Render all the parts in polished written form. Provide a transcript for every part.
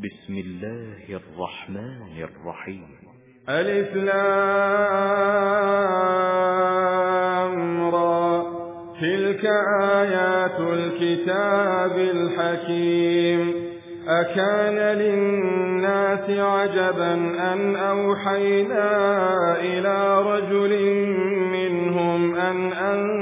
بسم الله الرحمن الرحيم. ألف لام را، تلك آيات الكتاب الحكيم. أكان للناس عجبا أن أوحينا إلى رجل منهم أن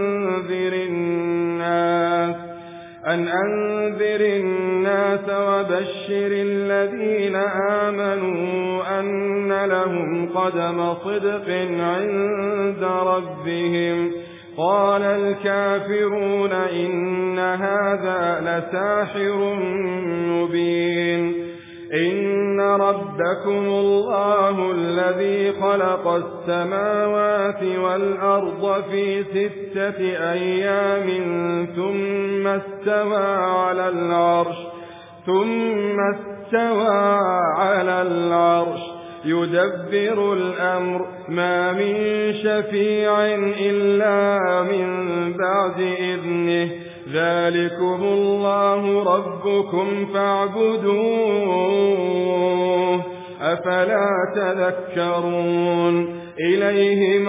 أنذر الناس وبشر الذين آمنوا أن لهم قدم صدق عند ربهم. قال الكافرون إن هذا لساحر مبين. إن ربكم الله الذي خلق السماوات والأرض في 6 أيام ثم استوى على العرش يدبر الأمر ما من شفيع إلا من بعد إذنه. ذلكم الله ربكم فاعبدوه أفلا تذكرون. إليه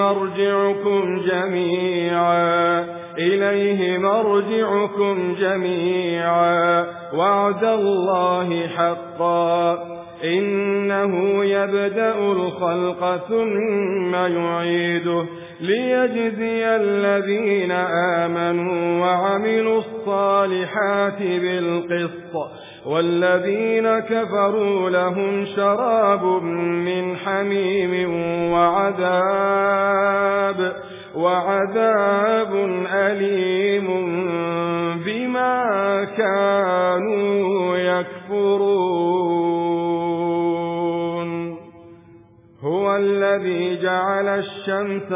مرجعكم جميعا وعد الله حقا. إنه يبدأ الخلق ثم يعيده ليجزي الذين آمنوا وعملوا الصالحات بالقسط. والذين كفروا لهم شراب من حميم وعذاب أليم بما كانوا يكفرون. هو الذي جعل الشمس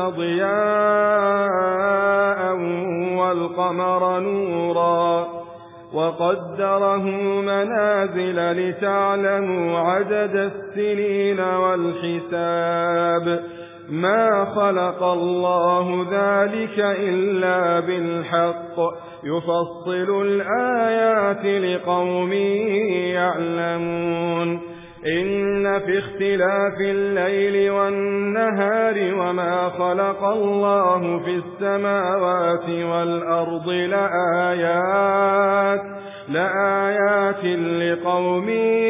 ضياء والقمر نورا وقدره منازل لتعلموا عدد السنين والحساب. ما خلق الله ذلك إلا بالحق يفصل الآيات لقوم يعلمون. إن في اختلاف الليل والنهار وما خلق الله في السماوات والأرض لآيات لقوم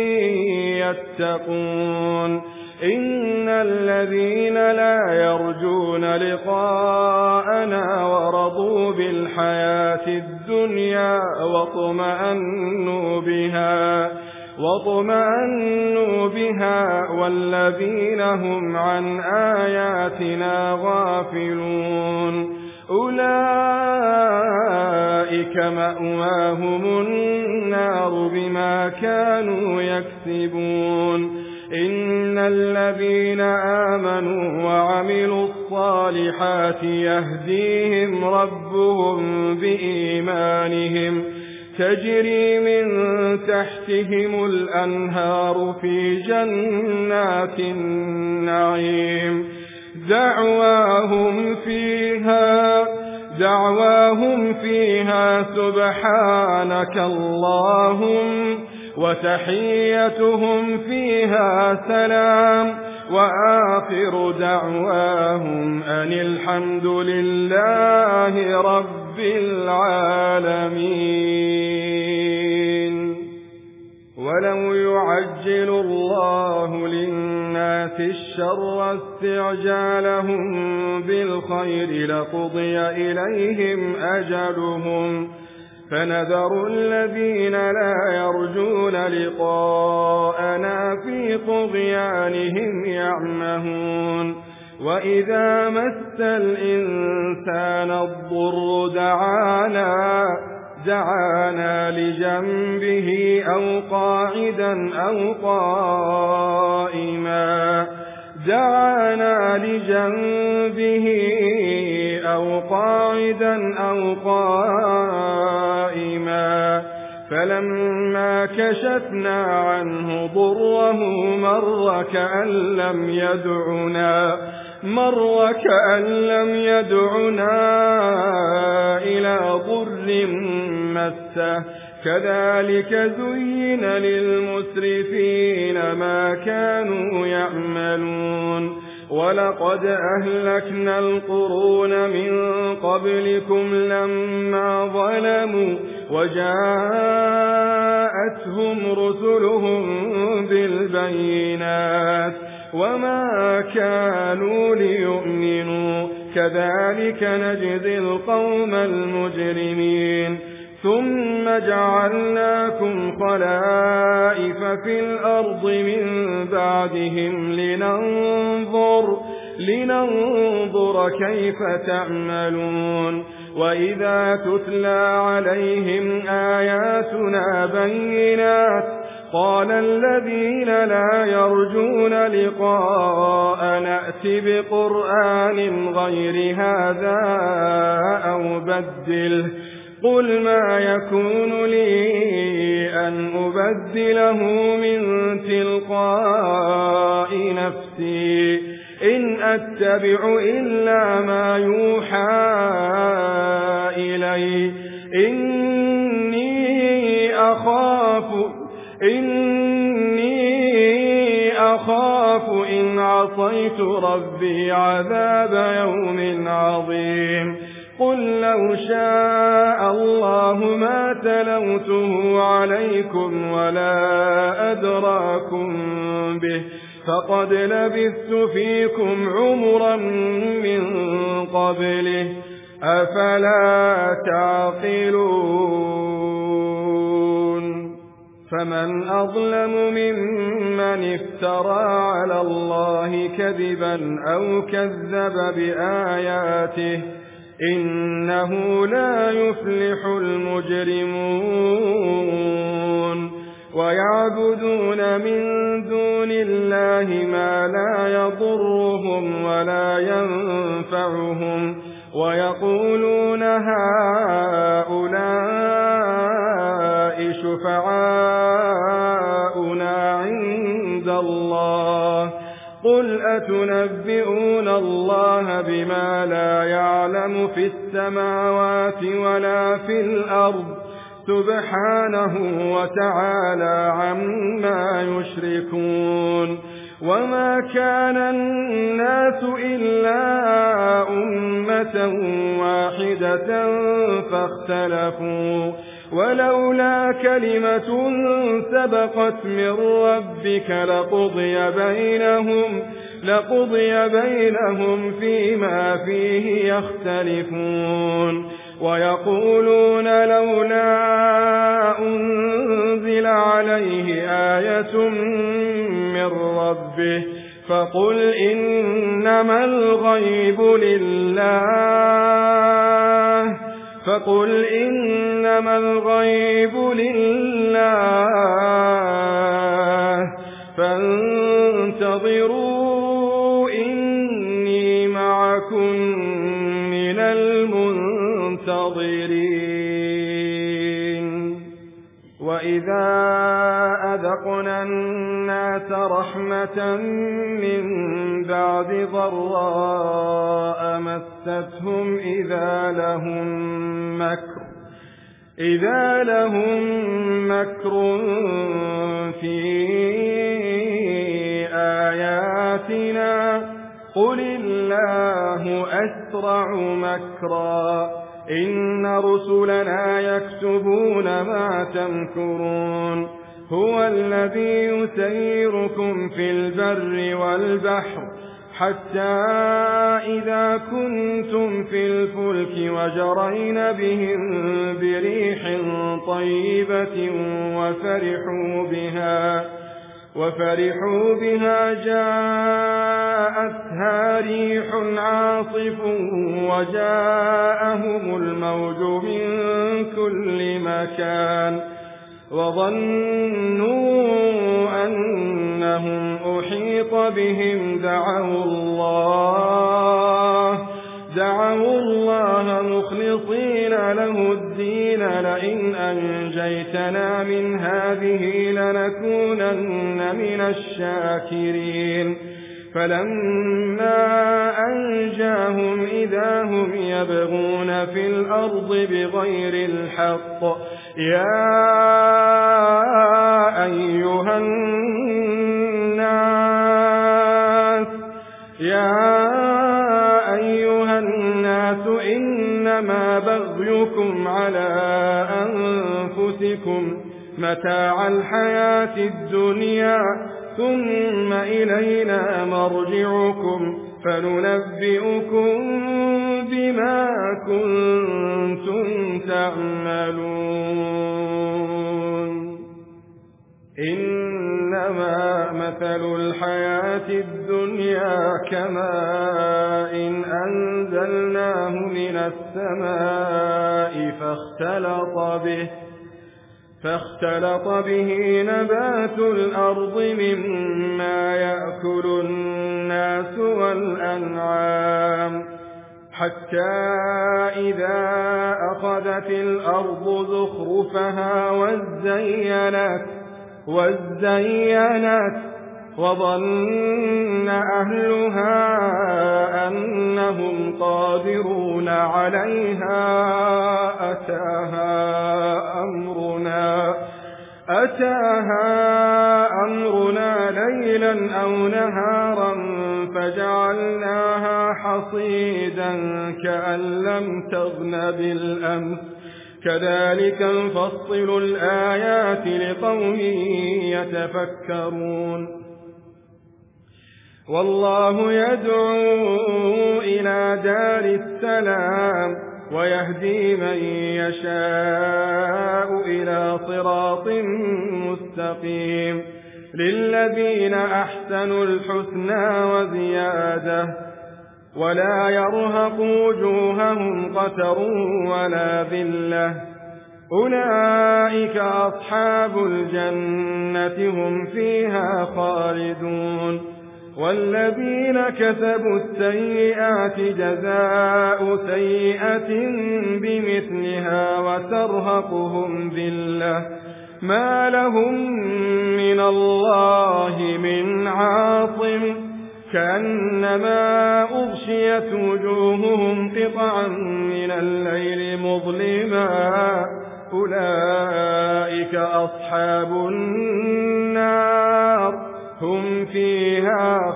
يتقون. إن الذين لا يرجون لقاءنا ورضوا بالحياة الدنيا واطمأنوا بها والذين هم عن آياتنا غافلون أولئك مأواهم النار بما كانوا يكسبون. إن الذين آمنوا وعملوا الصالحات يهديهم ربهم بإيمانهم تجري من تحتهم الأنهار في جنات النعيم. دعواهم فيها سبحانك اللهم وتحيتهم فيها سلام وآخر دعواهم أن الحمد لله رب العالمين. ولو يعجل الله للناس الشر استعجالهم بالخير لقضي إليهم أجلهم فنذر الذين لا يرجون لقاءنا في طغيانهم يعمهون. وإذا مس الإنسان الضر دعانا لجنبه أو قاعدا أو قائما فلما كشفنا عنه ضره مر كأن لم يدعنا إلى ضر مسه كذلك زين للمسرفين ما كانوا يعملون ولقد أهلكنا القرون من قبلكم لما ظلموا وجاءتهم رسلهم بالبينات وما كانوا ليؤمنوا كذلك نجزي القوم المجرمين ثم جعلناكم خلائف في الأرض من بعدهم لننظر كيف تعملون وإذا تتلى عليهم آياتنا بينات قال الذين لا يرجون لقاء نأت بقرآن غير هذا أو بدله قل ما يكون لي أن أبدله من تلقاء نفسي إن أتبع إلا ما يوحى إلي إني أخاف إن عصيت ربي عذاب يوم عظيم قل لو شاء الله ما تلوته عليكم ولا أدراكم به فقد لبثت فيكم عمرا من قبله أفلا تعقلون فمن أظلم ممن افترى على الله كذبا أو كذب بآياته إنه لا يفلح المجرمون ويعبدون من دون الله ما لا يضرهم ولا ينفعهم ويقولون هؤلاء شفعاؤنا عند الله قل أتنبئون الله بما لا يعلم في السماوات ولا في الأرض سبحانه وتعالى عما يشركون وما كان الناس إلا أمة واحدة فاختلفوا ولولا كلمة سبقت من ربك لقضي بينهم فيما فيه يختلفون ويقولون لولا أنزل عليه آية من ربه فقل إنما الغيب لله فانتظروا إني معكم من المنتظرين وإذا أذقنا الناس رحمة من بعد ضراء مستهم إذا لهم مكر في آياتنا قل الله أسرع مكرا إن رسلنا يكتبون ما تمكرون هو الذي يسيركم في البر والبحر حتى إذا كنتم في الفلك وجرين بهم بريح طيبة وفرحوا بها جاءتها ريح عاصف وجاءهم الموج من كل مكان وظنوا أنهم أحيط بهم دعوا الله مخلصين له الدين لئن أنجيتنا من هذه لنكونن من الشاكرين فلما أنجاهم إذا هم يبغون في الأرض بغير الحق يا أيها الناس إنما بغيكم على أنفسكم متاع الحياة الدنيا ثم إلينا مرجعكم فننبئكم بما كنتم تعملون إنما مثل الحياة الدنيا كماء أنزلناه من السماء فاختلط به نبات الأرض مما يأكل الناس والأنعام حتى إذا أخذت الأرض زخرفها وزينت وظن أهلها أنهم قادرون عليها أتاها أمرنا ليلا أو نهارا فجعلناها حصيدا كأن لم تغن بالأمس كذلك نفصل الآيات لقوم يتفكرون والله يدعو إلى دار السلام ويهدي من يشاء إلى صراط مستقيم للذين أحسنوا الحسنى وزيادة ولا يرهق وجوههم قتر ولا ذلة أولئك أصحاب الجنة هم فيها خالدون والذين كسبوا السيئات جزاء سيئة بمثلها وترهقهم ذلة ما لهم من الله من عاصم كأنما أغشيت وجوههم قطعا من الليل مظلما أولئك أصحاب النار هم فيها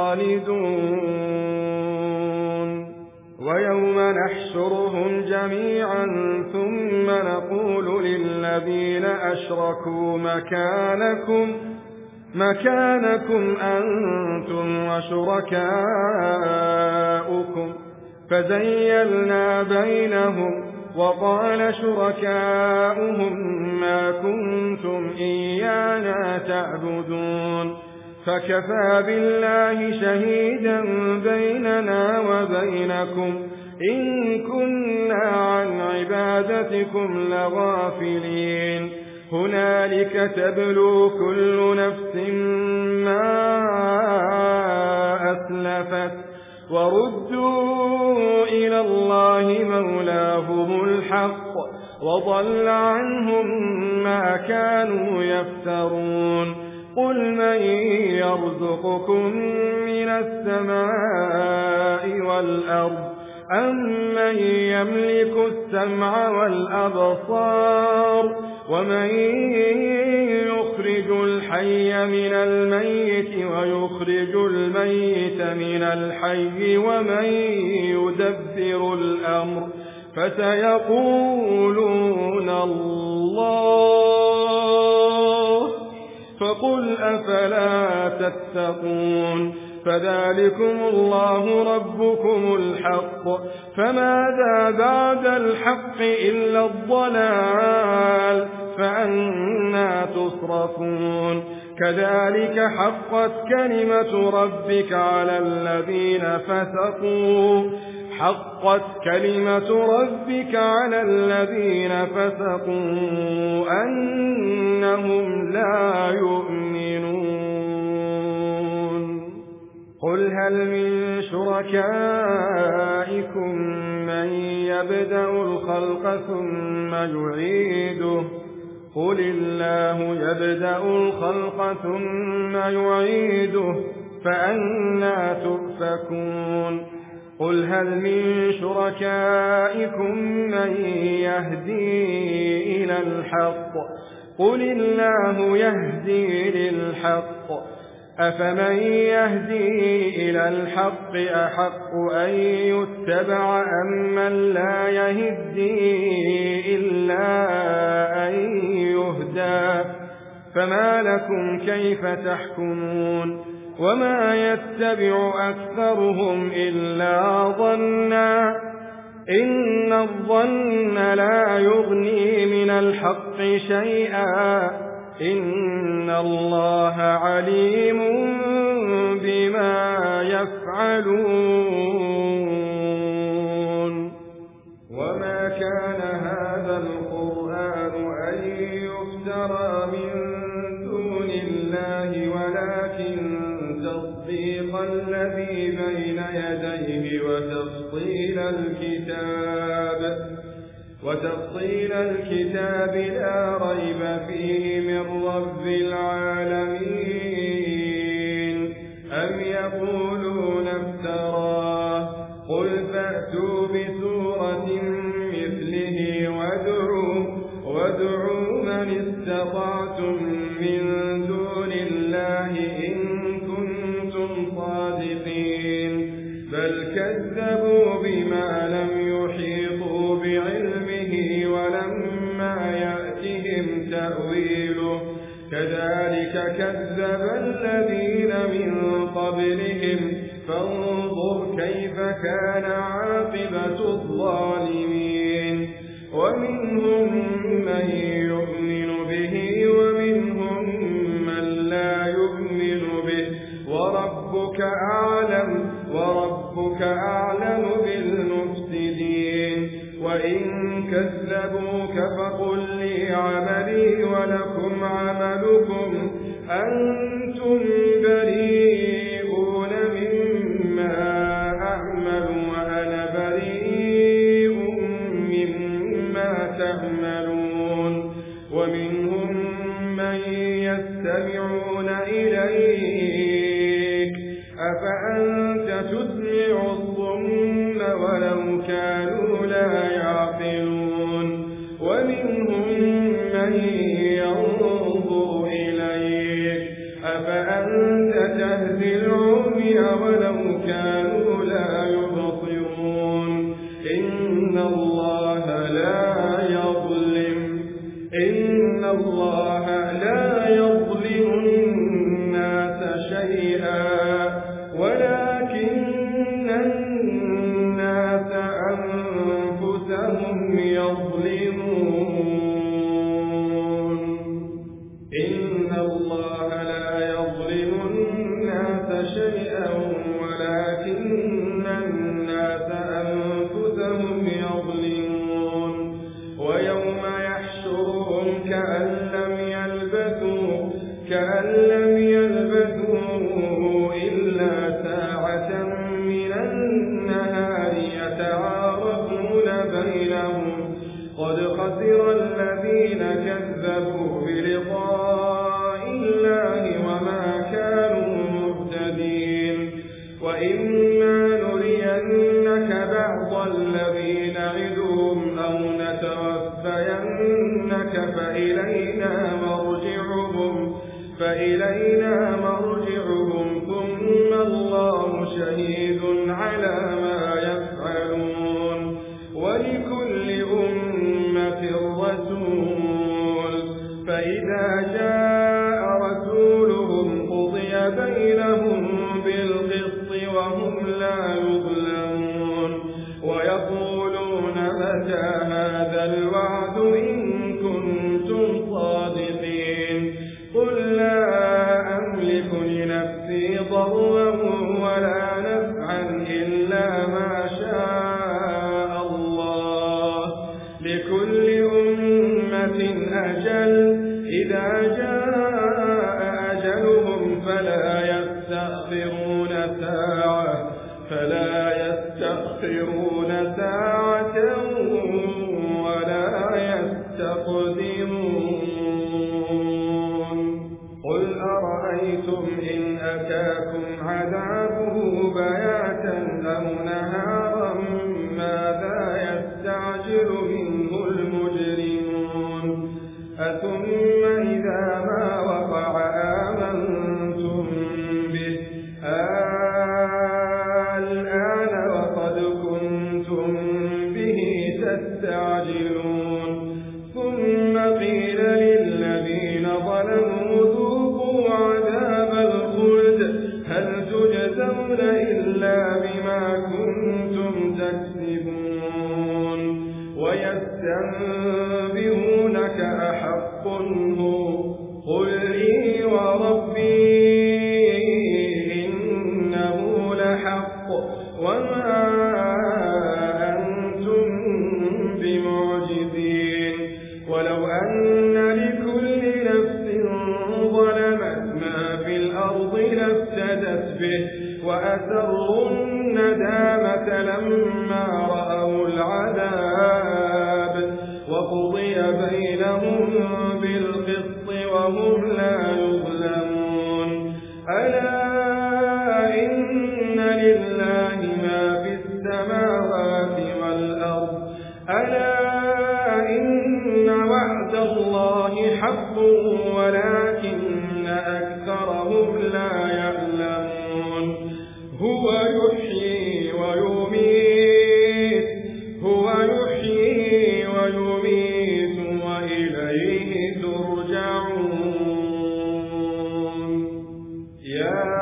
خالدون ويوم نحشرهم جميعا ثم نقول للذين أشركوا مكانكم أنتم وشركاؤكم فزيلنا بينهم وقال شركاؤهم ما كنتم إيانا تعبدون فكفى بالله شهيدا بيننا وبينكم إن كنا عن عبادتكم لغافلين هنالك تبلو كل نفس ما أسلفت وردوا إلى الله مولاهم الحق وضل عنهم ما كانوا يفترون قل من يرزقكم من السماء والأرض أمن يملك السمع والأبصار ومن يخرج الحي من الميت ويخرج الميت من الحي ومن يدبر الأمر فسيقولون الله فقل أفلا تتقون فذلكم الله ربكم الحق فماذا بعد الحق إلا الضلال فأنى تصرفون كذلك حقت كلمة ربك على الذين فسقوا أنهم لا يؤمنون قل هل من شركائكم من يبدأ الخلق ثم يعيده قل الله يبدأ الخلق ثم يعيده فأنى تؤفكون قل هل من شركائكم من يهدي إلى الحق قل الله يهدي للحق أفمن يهدي إلى الحق أحق أن يتبع أم من لا يهدي إلا أن يهدى فما لكم كيف تحكمون وما يتبع أكثرهم إلا ظنا إن الظن لا يغني من الحق شيئا إن الله عليم بما يفعلون وما كان هذا القرآن أن يفترى من دون الله ولكن تصديق الذي بين يديه وتفصيل الكتاب لا ريب فيه من رب العالمين أم يقولون افتراه قل فأتوا بسورة مثله وادعوا من استطعتم من دون الله إن كنتم صادقين بل كذبوا بما لم يحيطوا بعلمه ولما يأتهم تأويله كذلك كذب الذين من قبلهم فانظر كيف كان عاقبة الظالمين ومنهم من يؤمن به ومنهم من لا يؤمن به وربك أعلم بالمفسدين وإن كذبوك فقل لي عملي ولكم عملكم أنتم بريئون مما أعمل وأنا بريء مما تعملون ومنهم من يستمعون إليك أفأنت تسمع الصم ولو كانوا لا يعقلون ومنهم من ينظر إليك أفأنت تهدي العمي ولو كانوا لا يبصرون إن الله لا يظلم الناس شيئا ولكن الناس أنفسهم يظلمون إن الله لا يظلم الناس شيئا ولكن الناس أنفسهم يظلمون ويوم يحشرهم كأن لم يلبثوا إلا ساعة من النهار يتعارفون بينهم قد خسر الذين كذبوا بلقاء الله وما كانوا مهتدين وإما نرينك بعض الذي نعدهم أو نتوفينك فإلينا مرجعهم ثم الله شهيد على ما يفعلون ولكل أمة رسول فإذا جاء رسولهم قضي بينهم بالقسط وهم لا يظلمون ويقولون متى هذا الوعد إن كنتم صادقين قل لا أملك لنفسي ضرا ولا نفعا إلا ما شاء الله لكل أمة أجل إذا جاء أجلهم فلا يستأخرون ساعة ولا يستقدمون قل أرأيتم إن أتاكم وأسروا الندامة لما رأوا العذاب وقضي بينهم بالقسط وهم لا يظلمون ألا إن لله ما في السماوات والأرض ألا إن وعد الله حق ولكن أكثرهم لا يعلمون هو يحيي ويميت وإليه ترجعون يا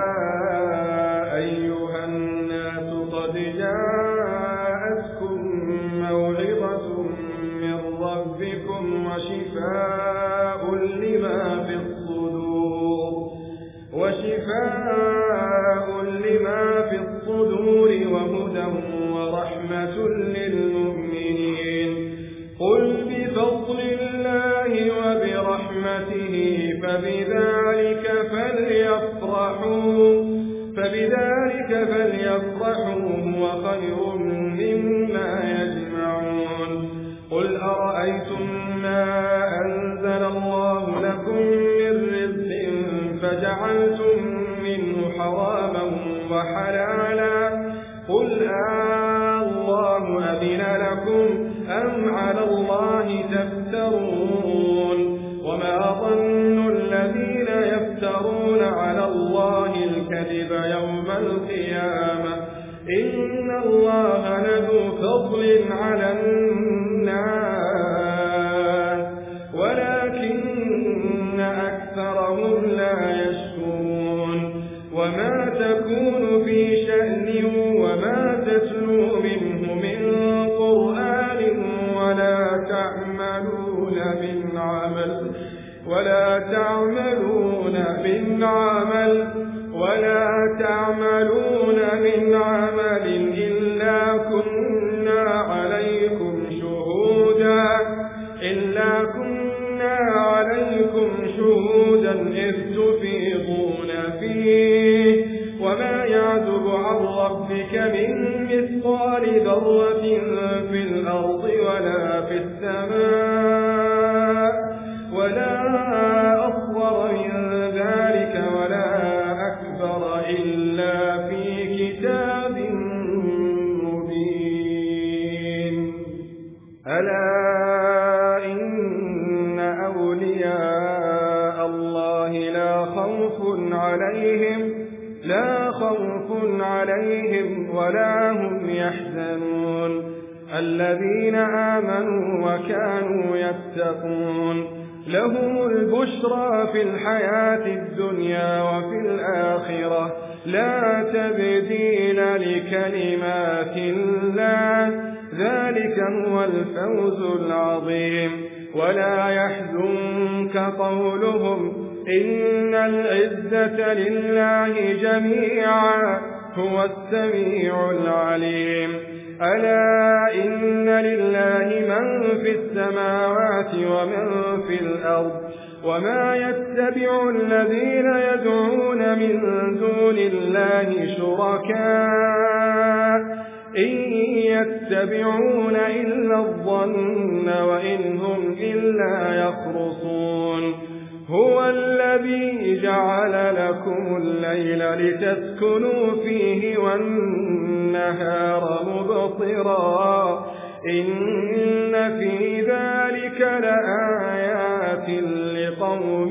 أيها الناس قد جاءتكم موعظة من ربكم وشفاء لما في الصدور وهدى ورحمة للمؤمنين قل بفضل الله وبرحمته فبذلك فليفرحوا هو خير مما يجمعون قل أرأيتم ما أنزل الله لكم من رزق فجعلتم منه حراما وحلالا قل الله أذن لكم أم على الله تفترون وما ظن الذين يفترون على الله الكذب يوم القيامة إن الله لذو فضل على الناس ولكن أكثرهم لا يشكرون وما تكون في شأن وما تتلو منه من قرآن ولا تعملون من عمل إلا كنا عليكم شهودا إذ تفيضون فيه وما يعزب عن ربك من مثقال ذرة في الأرض ولا في السماء ولا أصغر من ذلك ولا أكبر إلا في كتاب مبين ألا إن أولياء الله لا خوف عليهم ولا هم يحزنون الذين آمنوا وكانوا يتقون لهم البشرى في الحياة الدنيا وفي الآخرة لا تبديل لكلمات الله ذلك هو الفوز العظيم ولا يحزنك قولهم إن العزة لله جميعا هو السميع العليم ألا إن لله من في السماوات ومن في الأرض وما يتبع الذين يدعون من دون الله شركاء إن يتبعون إلا الظن وإن هم إلا يخرصون هو الذي جعل لكم الليل لتسكنوا فيه والنهار مبصرا إن في ذلك لآيات لقوم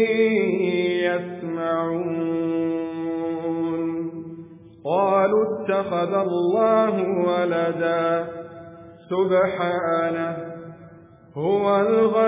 يسمعون قالوا اتخذ الله ولدا سبحانه هو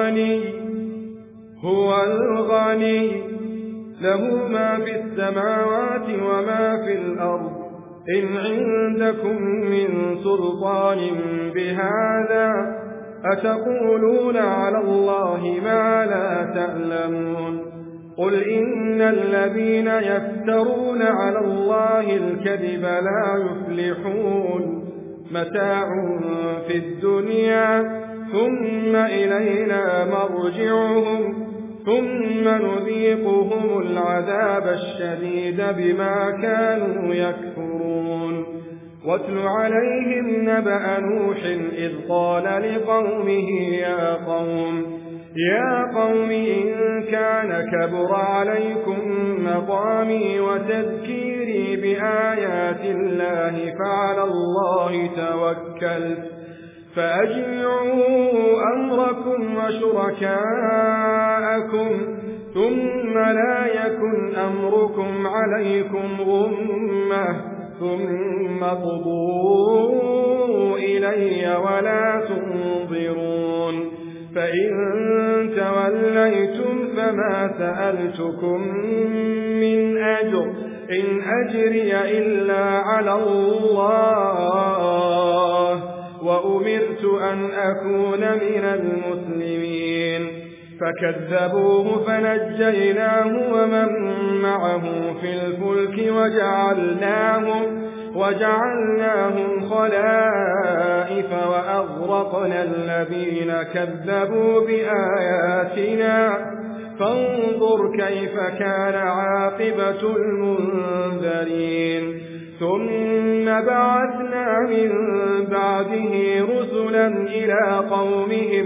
الغني له ما في السماوات وما في الأرض إن عندكم من سلطان بهذا أتقولون على الله ما لا تعلمون قل إن الذين يفترون على الله الكذب لا يفلحون متاع في الدنيا ثم إلينا مرجعهم ثم نذيقهم العذاب الشديد بما كانوا يكفرون. واتل عليهم نبأ نوح إذ قال لقومه يا قوم إن كان كبر عليكم مقامي وتذكيري بآيات الله فعلى الله توكلت فأجمعوا أمركم وشركاءكم ثم لا يكن أمركم عليكم غمة ثم قضوا إلي ولا تنظرون. فإن توليتم فما سألتكم من أجر إن أجري إلا على الله وأمرت أن أكون من المسلمين. فكذبوه فنجيناه ومن معه في الفلك وجعلناهم خلائف وأغرقنا الذين كذبوا بآياتنا فانظر كيف كان عاقبة المنذرين. ثم بعثنا من بعده رسلا إلى قومهم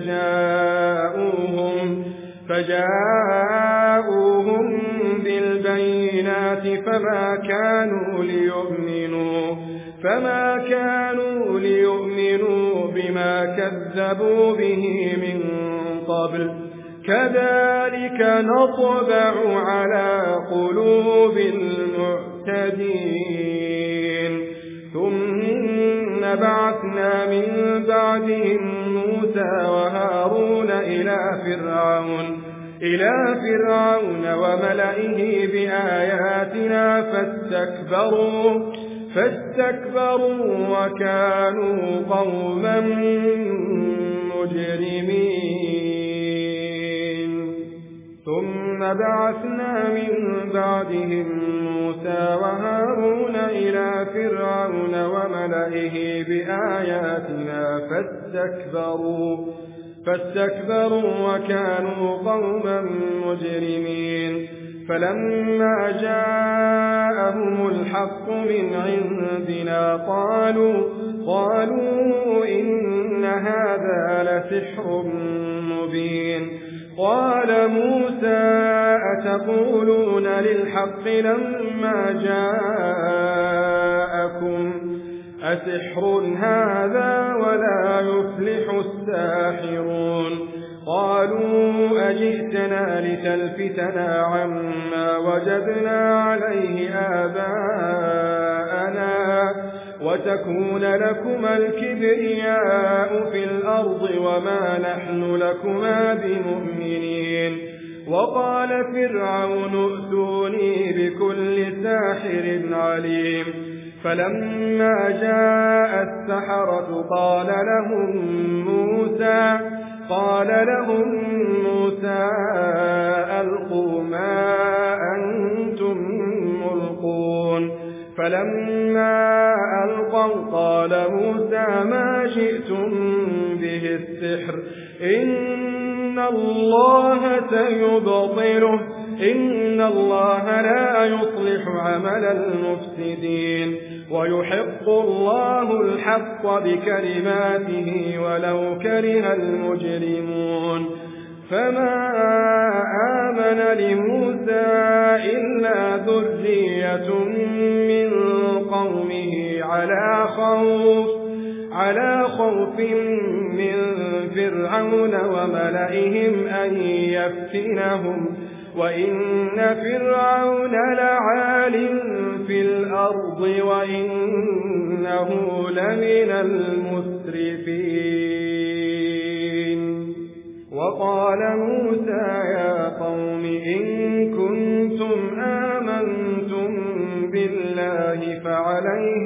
فجاءوهم بالبينات فما كانوا ليؤمنوا بما كذبوا به من قبل كذلك نطبع على قلوب المعتدين. ثم بعثنا من بعدهم موسى وهارون إلى فرعون وملئه بآياتنا فاستكبروا وكانوا قوما مجرمين. ثم بعثنا من بعدهم موسى وهارون إلى فرعون وملئه بآياتنا فاستكبروا وكانوا قوما مجرمين. فلما جاءهم الحق من عندنا قالوا إن هذا لسحر مبين. قال موسى أتقولون للحق لما جاءكم أسحر هذا ولا يفلح الساحرون. قالوا أجئتنا لتلفتنا عما وجدنا عليه آباءنا وتكون لكما الكبرياء في الأرض وما نحن لكما بمؤمنين. وقال فرعون ائتوني بكل ساحر عليم. فلما جاء السحرة قال لهم موسى ألقوا ما أنتم ملقون. فلما ألقوا قال موسى ما جئتم به السحر إن الله سيبطله إن الله لا يصلح عمل المفسدين ويحق الله الحق بكلماته ولو كره المجرمون. فما آمن لموسى إلا ذرية من قومه على خوف من فرعون وملئهم أن يفتنهم وإن فرعون لعال في الأرض وإنه لمن المسرفين. وقال موسى يا قوم إن كنتم آمنتم بالله فعليه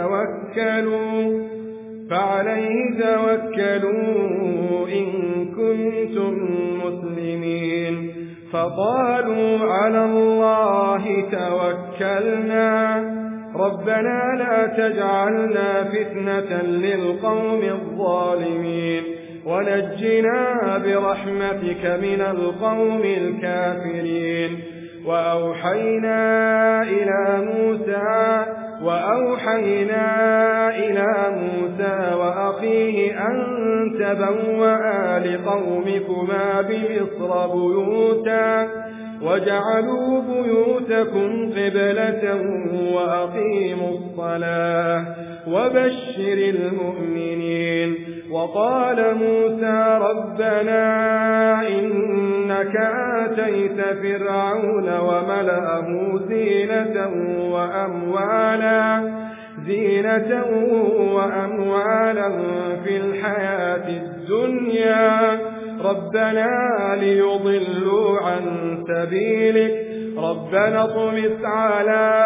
توكلوا إن كنتم مسلمين. فقالوا على الله توكلنا ربنا لا تجعلنا فتنة للقوم الظالمين ونجنا برحمتك من القوم الكافرين. وأوحينا إلى موسى وأخيه أن تبوأ لقومكما بمصر بيوتا وجعلوا بيوتكم قبلة وأقيموا الصلاة وبشر المؤمنين. وقال موسى ربنا إنك آتيت فرعون وملأه زينة وأموالا في الحياة الدنيا ربنا ليضلوا عن سبيلك ربنا اطمس على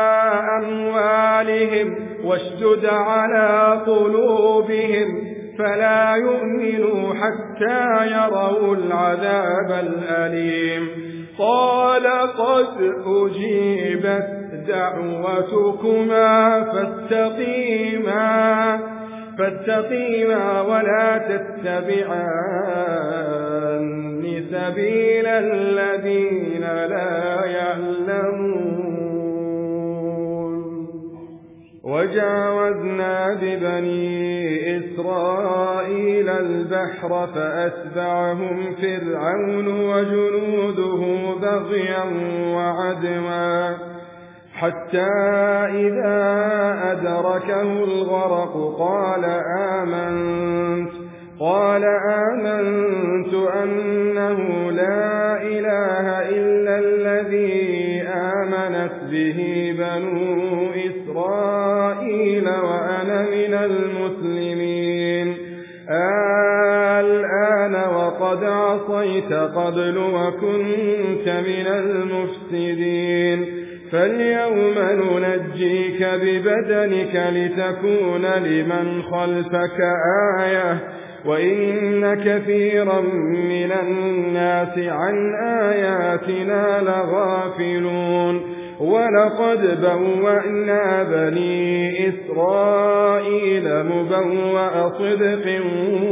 أموالهم واشدد على قلوبهم فلا يؤمنوا حتى يروا العذاب الأليم. قال قد أجيبت دعوتكما فاستقيما ولا تتبعان سبيل الذين لا يعلمون. وجاوزنا ببني إسرائيل البحر فأتبعهم فرعون وجنوده بغيا وعدوا حتى إذا أدركه الغرق قال آمنت أنه لا إله إلا الذي آمنت به بنو إسرائيل وأنا من المسلمين. الآن وقد عصيت قبل وكنت من المفسدين فاليوم ننجيك ببدنك لتكون لمن خلفك آية وإن كثيرا من الناس عن آياتنا لغافلون. ولقد بوأنا بني إسرائيل مبوأ صدق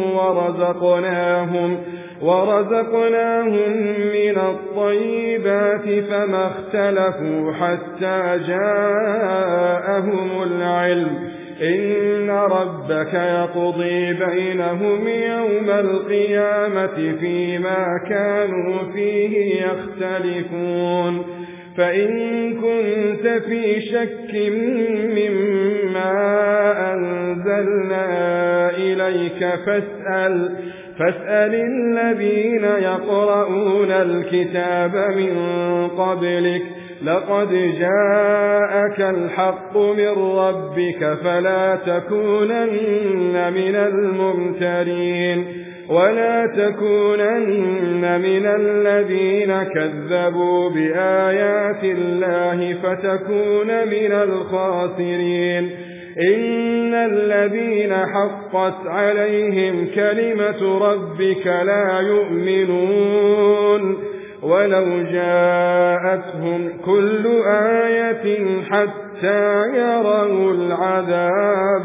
ورزقناهم من الطيبات فما اختلفوا حتى جاءهم العلم إن ربك يقضي بينهم يوم القيامة فيما كانوا فيه يختلفون. فإن كنت في شك مما أنزلنا إليك فاسأل الذين يقرؤون الكتاب من قبلك لقد جاءك الحق من ربك فلا تكونن من الممترين ولا تكونن من الذين كذبوا بآيات الله فتكون من الخاسرين. إن الذين حقت عليهم كلمة ربك لا يؤمنون ولو جاءتهم كل آية حتى يروا العذاب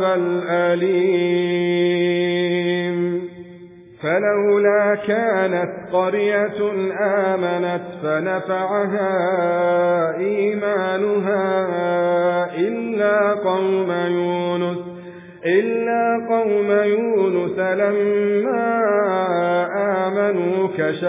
الأليم. فلولا كانت قرية آمنت فنفعها إيمانها إلا قوم يونس لما آمنوا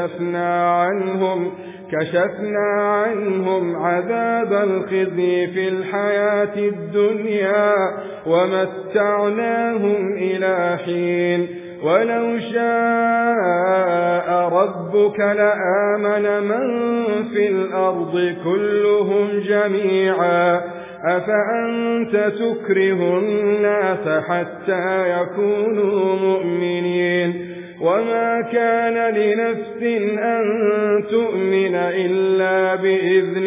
كشفنا عنهم عذاب الخزي في الحياة الدنيا ومتعناهم إلى حين. ولو شاء ربك لآمن من في الأرض كلهم جميعا أفأنت تكره الناس حتى يكونوا مؤمنين. وما كان لنفس أن تؤمن إلا بإذن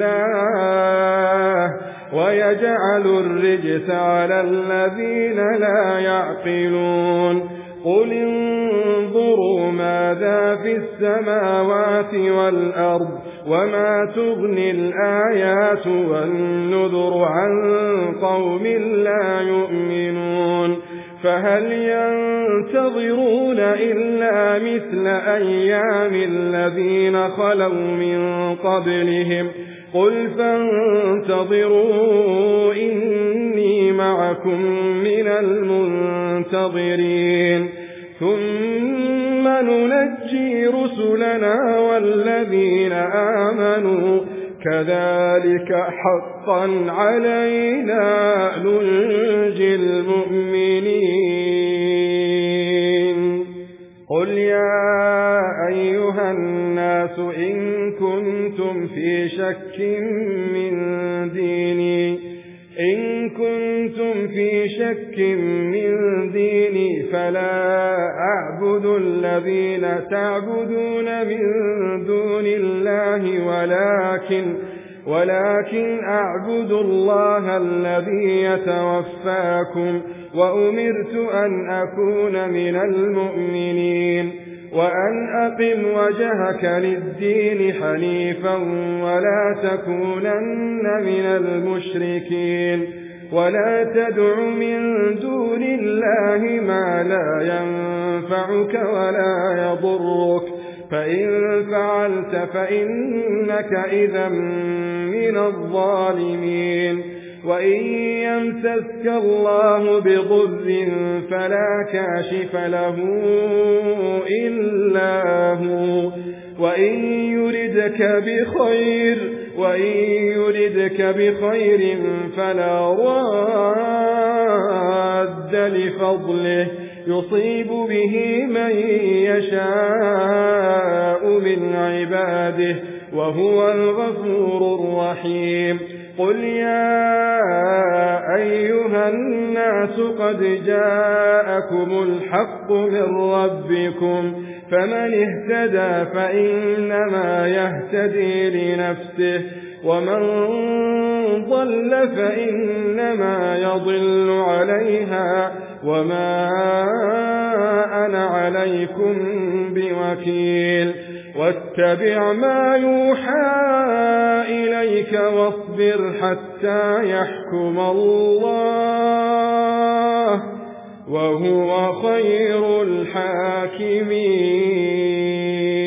الله ويجعل الرجس على الذين لا يعقلون. قل انظروا ماذا في السماوات والأرض وما تغني الآيات والنذر عن قوم لا يؤمنون. فهل ينتظرون إلا مثل أيام الذين خلوا من قبلهم قل فانتظروا إني معكم من المنتظرين ثم ننجي رسلنا والذين آمنوا كذلك حقا علينا ننجي المؤمنين قل يا أيها الناس إن كنتم في شك من ديني فلا أعبد الذين تعبدون من دون الله ولكن أعبد الله الذي يتوفاكم وأمرت أن أكون من المؤمنين وأن أقم وجهك للدين حنيفا ولا تكونن من المشركين ولا تدع من دون الله ما لا ينفعك ولا يضرك فإن فعلت فإنك إذا من الظالمين وإن يمسسك الله بضر فلا كاشف له إلا هو وإن يردك بخير فلا راد لفضله يصيب به من يشاء من عباده وهو الغفور الرحيم قل يا أيها الناس قد جاءكم الحق من ربكم فمن اهتدى فإنما يهتدي لنفسه ومن ضل فإنما يضل عليها وما أنا عليكم بوكيل واتبع ما يوحى إليك واصبر حتى يحكم الله، وهو خير الحاكمين.